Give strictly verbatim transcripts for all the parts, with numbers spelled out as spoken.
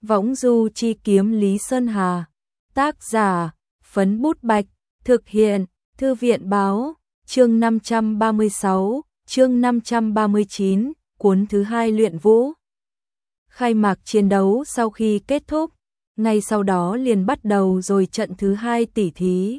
Võng du chi kiếm Lý Sơn Hà. Tác giả, Phấn Bút Bạch. Thực hiện, Thư viện báo. Chương năm trăm ba mươi sáu, chương năm trăm ba mươi chín, cuốn thứ hai luyện vũ. Khai mạc chiến đấu sau khi kết thúc, ngay sau đó liền bắt đầu rồi trận thứ hai tỉ thí.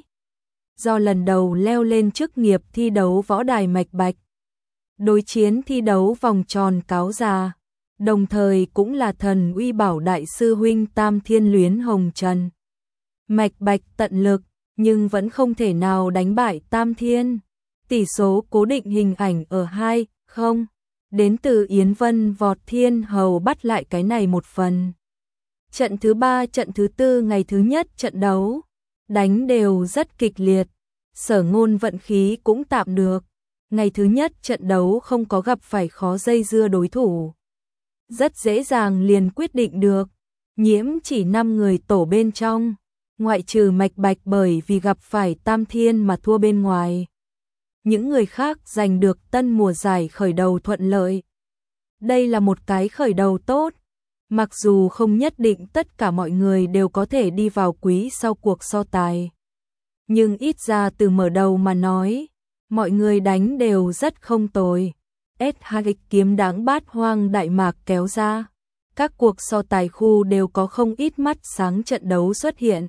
Do lần đầu leo lên chức nghiệp thi đấu võ đài Mạch Bạch, đối chiến thi đấu vòng tròn cáo già, đồng thời cũng là thần uy bảo đại sư huynh Tam Thiên Luyến Hồng Trần. Mạch Bạch tận lực, nhưng vẫn không thể nào đánh bại Tam Thiên. Tỷ số cố định hình ảnh ở hai không, đến từ Yến Vân Vọt Thiên Hầu bắt lại cái này một phần. Trận thứ ba, trận thứ tư, ngày thứ nhất trận đấu, đánh đều rất kịch liệt, Sở Ngôn vận khí cũng tạm được. Ngày thứ nhất trận đấu không có gặp phải khó dây dưa đối thủ, rất dễ dàng liền quyết định được. Nhiễm chỉ năm người tổ bên trong, ngoại trừ Mạch Bạch bởi vì gặp phải Tam Thiên mà thua bên ngoài. Những người khác giành được tân mùa giải khởi đầu thuận lợi. Đây là một cái khởi đầu tốt, mặc dù không nhất định tất cả mọi người đều có thể đi vào quý sau cuộc so tài. Nhưng ít ra từ mở đầu mà nói, mọi người đánh đều rất không tồi. ét hai kiếm đáng bát hoang Đại Mạc kéo ra, các cuộc so tài khu đều có không ít mắt sáng trận đấu xuất hiện.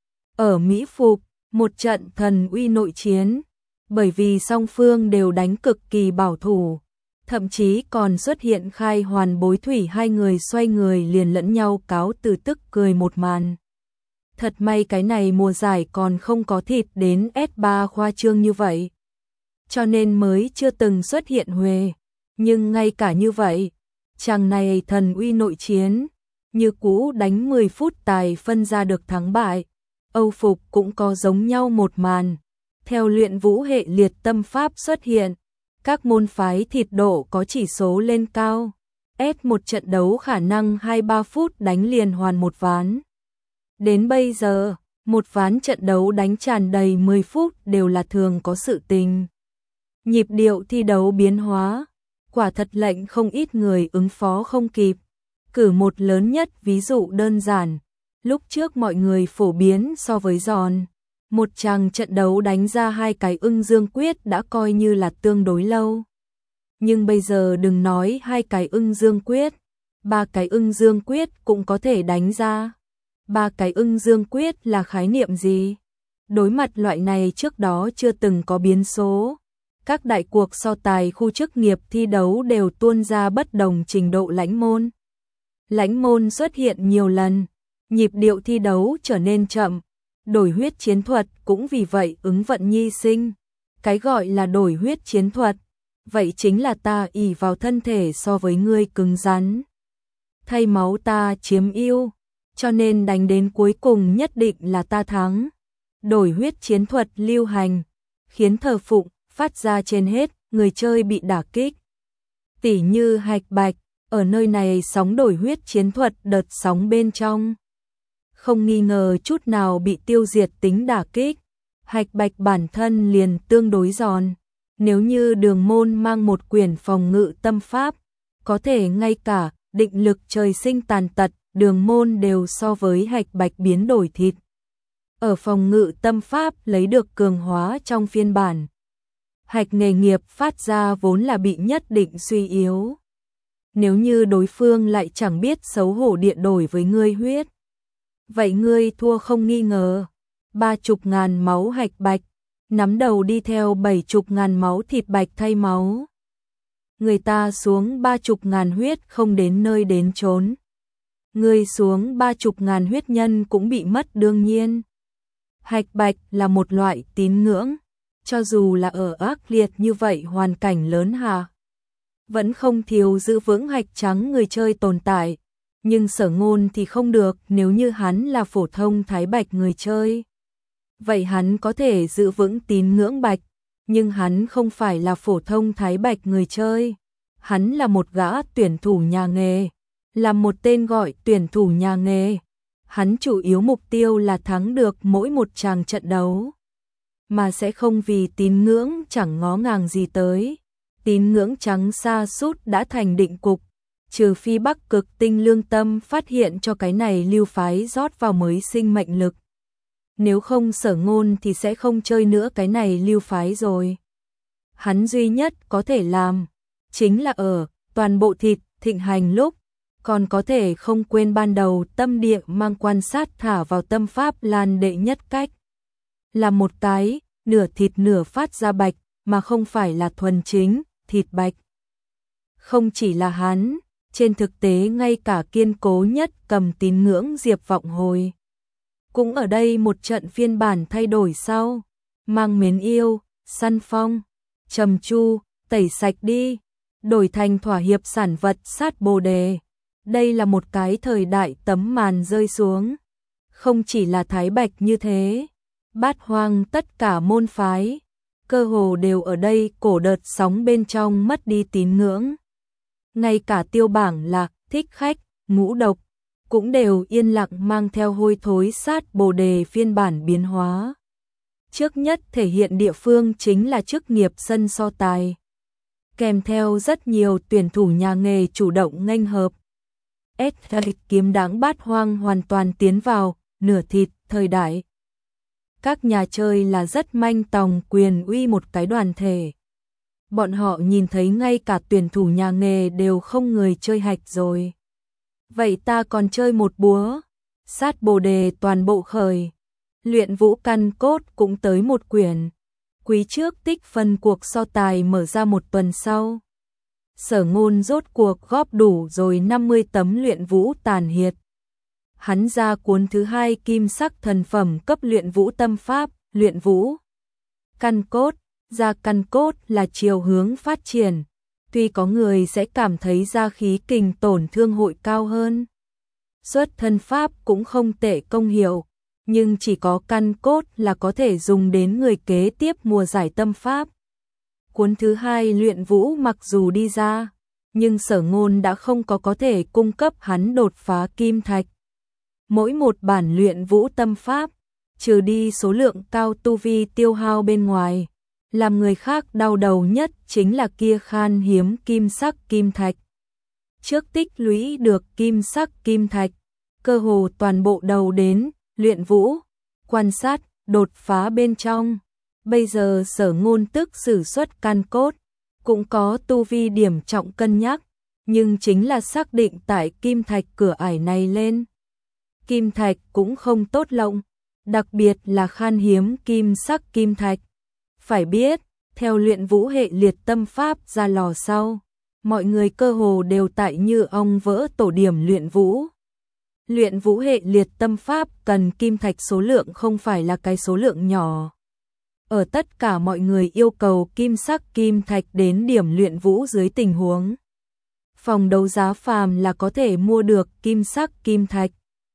Ở Mỹ Phục, một trận thần uy nội chiến, bởi vì song phương đều đánh cực kỳ bảo thủ, thậm chí còn xuất hiện Khai Hoàn Bối Thủy hai người xoay người liền lẫn nhau cáo từ tức cười một màn. Thật may cái này mùa giải còn không có thịt đến ét ba khoa trương như vậy, cho nên mới chưa từng xuất hiện huề. Nhưng ngay cả như vậy, chàng này thần uy nội chiến, như cũ đánh mười phút tài phân ra được thắng bại. Âu Phục cũng có giống nhau một màn. Theo luyện vũ hệ liệt tâm pháp xuất hiện, các môn phái thịt độ có chỉ số lên cao. Ép một trận đấu khả năng hai ba phút đánh liền hoàn một ván. Đến bây giờ, một ván trận đấu đánh tràn đầy mười phút đều là thường có sự tình. Nhịp điệu thi đấu biến hóa, quả thật lệnh không ít người ứng phó không kịp. Cử một lớn nhất ví dụ đơn giản, lúc trước mọi người phổ biến so với giòn. Một chàng trận đấu đánh ra hai cái ưng dương quyết đã coi như là tương đối lâu. Nhưng bây giờ đừng nói hai cái ưng dương quyết, ba cái ưng dương quyết cũng có thể đánh ra. Ba cái ưng dương quyết là khái niệm gì? Đối mặt loại này trước đó chưa từng có biến số. Các đại cuộc so tài khu chức nghiệp thi đấu đều tuôn ra bất đồng trình độ lãnh môn. Lãnh môn xuất hiện nhiều lần, nhịp điệu thi đấu trở nên chậm. Đổi huyết chiến thuật cũng vì vậy ứng vận nhi sinh. Cái gọi là đổi huyết chiến thuật, vậy chính là ta ỷ vào thân thể so với ngươi cứng rắn, thay máu ta chiếm ưu, cho nên đánh đến cuối cùng nhất định là ta thắng. Đổi huyết chiến thuật lưu hành, khiến thờ phụng phát ra trên hết, người chơi bị đả kích. Tỉ như Hạch Bạch, ở nơi này sóng đổi huyết chiến thuật đợt sóng bên trong, không nghi ngờ chút nào bị tiêu diệt tính đả kích. Hạch Bạch bản thân liền tương đối giòn, nếu như Đường Môn mang một quyển phòng ngự tâm pháp, có thể ngay cả định lực trời sinh tàn tật, Đường Môn đều so với Hạch Bạch biến đổi thịt. Ở phòng ngự tâm pháp lấy được cường hóa trong phiên bản, Hạch nghề nghiệp phát ra vốn là bị nhất định suy yếu. Nếu như đối phương lại chẳng biết xấu hổ địa đổi với ngươi huyết, vậy ngươi thua không nghi ngờ. Ba chục ngàn máu Hạch Bạch, nắm đầu đi theo bảy chục ngàn máu thịt Bạch thay máu. Người ta xuống ba chục ngàn huyết không đến nơi đến chốn. Ngươi xuống ba chục ngàn huyết nhân cũng bị mất đương nhiên. Hạch Bạch là một loại tín ngưỡng, cho dù là ở ác liệt như vậy hoàn cảnh lớn hạ, vẫn không thiếu giữ vững hạch trắng người chơi tồn tại. Nhưng Sở Ngôn thì không được, nếu như hắn là phổ thông Thái Bạch người chơi, vậy hắn có thể giữ vững tín ngưỡng Bạch, nhưng hắn không phải là phổ thông Thái Bạch người chơi. Hắn là một gã tuyển thủ nhà nghề, là một tên gọi tuyển thủ nhà nghề. Hắn chủ yếu mục tiêu là thắng được mỗi một tràng trận đấu, mà sẽ không vì tín ngưỡng chẳng ngó ngàng gì tới. Tín ngưỡng trắng sa sút đã thành định cục, trừ phi Bắc Cực Tinh lương tâm phát hiện cho cái này lưu phái rót vào mới sinh mệnh lực. Nếu không Sở Ngôn thì sẽ không chơi nữa cái này lưu phái rồi. Hắn duy nhất có thể làm, chính là ở toàn bộ thịt thịnh hành lúc, còn có thể không quên ban đầu tâm địa mang quan sát thả vào tâm pháp lan đệ nhất cách. Là một cái, nửa thịt nửa phát ra bạch, mà không phải là thuần chính, thịt bạch. Không chỉ là hắn, trên thực tế ngay cả kiên cố nhất cầm tín ngưỡng Diệp Vọng Hồi cũng ở đây một trận phiên bản thay đổi sau, mang mến yêu, săn phong, trầm chu, tẩy sạch đi, đổi thành thỏa hiệp sản vật sát bồ đề. Đây là một cái thời đại tấm màn rơi xuống. Không chỉ là Thái Bạch như thế, Bát Hoang tất cả môn phái, cơ hồ đều ở đây cổ đợt sóng bên trong mất đi tín ngưỡng. Ngay cả Tiêu Bảng Lạc, Thích Khách, Ngũ Độc, cũng đều yên lặng mang theo hôi thối sát bồ đề phiên bản biến hóa. Trước nhất thể hiện địa phương chính là chức nghiệp sân so tài, kèm theo rất nhiều tuyển thủ nhà nghề chủ động nghênh hợp. ét kiếm đáng Bát Hoang hoàn toàn tiến vào nửa thịt thời đại. Các nhà chơi là rất manh tòng quyền uy một cái đoàn thể. Bọn họ nhìn thấy ngay cả tuyển thủ nhà nghề đều không người chơi hạch rồi. Vậy ta còn chơi một búa, sát bồ đề toàn bộ khởi. Luyện vũ căn cốt cũng tới một quyển. Quý trước tích phân cuộc so tài mở ra một tuần sau. Sở Ngôn rốt cuộc góp đủ rồi năm mươi tấm luyện vũ tàn hiệt. Hắn ra cuốn thứ hai kim sắc thần phẩm cấp luyện vũ tâm pháp, luyện vũ căn cốt. Ra căn cốt là chiều hướng phát triển. Tuy có người sẽ cảm thấy ra khí kình tổn thương hội cao hơn. Xuất thân pháp cũng không tệ công hiệu. Nhưng chỉ có căn cốt là có thể dùng đến người kế tiếp mùa giải tâm pháp. Cuốn thứ hai luyện vũ mặc dù đi ra, nhưng Sở Ngôn đã không có có thể cung cấp hắn đột phá kim thạch. Mỗi một bản luyện vũ tâm pháp, trừ đi số lượng cao tu vi tiêu hao bên ngoài, làm người khác đau đầu nhất chính là kia khan hiếm kim sắc kim thạch. Trước tích lũy được kim sắc kim thạch, cơ hồ toàn bộ đầu đến luyện vũ, quan sát, đột phá bên trong. Bây giờ Sở Ngôn tức sử xuất căn cốt, cũng có tu vi điểm trọng cân nhắc, nhưng chính là xác định tại kim thạch cửa ải này lên. Kim thạch cũng không tốt lộng, đặc biệt là khan hiếm kim sắc kim thạch. Phải biết, theo luyện vũ hệ liệt tâm pháp ra lò sau, mọi người cơ hồ đều tại như ong vỡ tổ điểm luyện vũ. Luyện vũ hệ liệt tâm pháp cần kim thạch số lượng không phải là cái số lượng nhỏ. Ở tất cả mọi người yêu cầu kim sắc kim thạch đến điểm luyện vũ dưới tình huống, phòng đấu giá phàm là có thể mua được kim sắc kim thạch.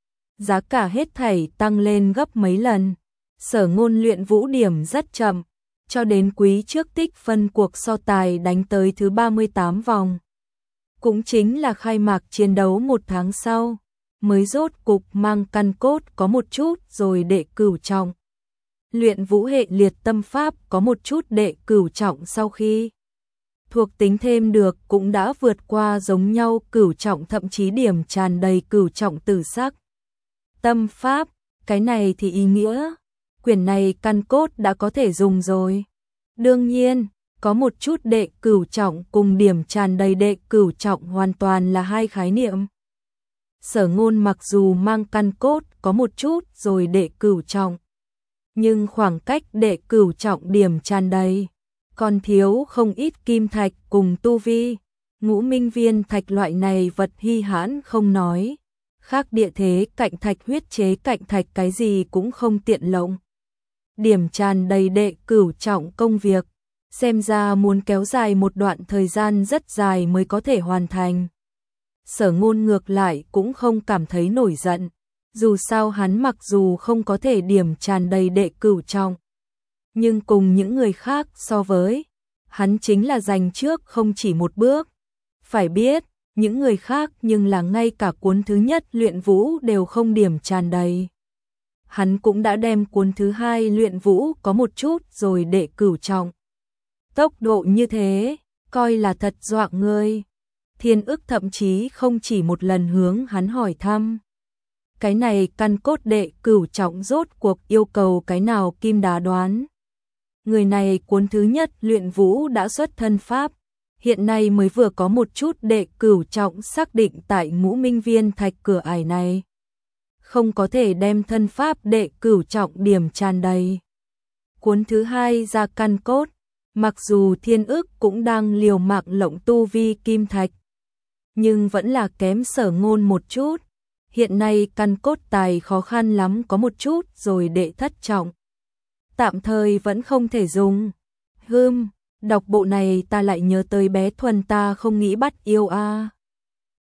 Giá cả hết thảy tăng lên gấp mấy lần. Sở Ngôn luyện vũ điểm rất chậm, cho đến quý trước tích phân cuộc so tài đánh tới thứ ba mươi tám vòng. Cũng chính là khai mạc chiến đấu một tháng sau, mới rốt cục mang căn cốt có một chút rồi đệ cửu trọng. Luyện vũ hệ liệt tâm pháp có một chút đệ cửu trọng sau khi thuộc tính thêm được cũng đã vượt qua giống nhau cửu trọng, thậm chí điểm tràn đầy cửu trọng tử sắc. Tâm pháp, cái này thì ý nghĩa, quyển này căn cốt đã có thể dùng rồi. Đương nhiên, có một chút đệ cửu trọng cùng điểm tràn đầy đệ cửu trọng hoàn toàn là hai khái niệm. Sở Ngôn mặc dù mang căn cốt có một chút rồi đệ cửu trọng, nhưng khoảng cách đệ cửu trọng điểm tràn đầy, còn thiếu không ít kim thạch cùng tu vi. Ngũ minh viên thạch loại này vật hy hãn không nói, khác địa thế cạnh thạch, huyết chế cạnh thạch cái gì cũng không tiện lộng. Điểm tràn đầy đệ cửu trọng công việc, xem ra muốn kéo dài một đoạn thời gian rất dài mới có thể hoàn thành. Sở Ngôn ngược lại cũng không cảm thấy nổi giận, dù sao hắn mặc dù không có thể điểm tràn đầy đệ cửu trọng, nhưng cùng những người khác so với, hắn chính là giành trước không chỉ một bước. Phải biết, những người khác nhưng là ngay cả cuốn thứ nhất luyện vũ đều không điểm tràn đầy. Hắn cũng đã đem cuốn thứ hai luyện vũ có một chút rồi đệ cửu trọng. Tốc độ như thế, coi là thật dọa người. Thiên ức thậm chí không chỉ một lần hướng hắn hỏi thăm. Cái này căn cốt đệ cửu trọng rốt cuộc yêu cầu cái nào kim đá đoán. Người này cuốn thứ nhất luyện vũ đã xuất thân pháp, hiện nay mới vừa có một chút đệ cửu trọng xác định tại ngũ minh viên thạch cửa ải này. Không có thể đem thân pháp đệ cửu trọng điểm tràn đầy. Cuốn thứ hai ra căn cốt, mặc dù thiên ức cũng đang liều mạng lộng tu vi kim thạch, nhưng vẫn là kém Sở Ngôn một chút. Hiện nay căn cốt tài khó khăn lắm có một chút rồi đệ thất trọng. Tạm thời vẫn không thể dùng. Hưm, đọc bộ này ta lại nhớ tới bé Thuần ta không nghĩ bắt yêu a.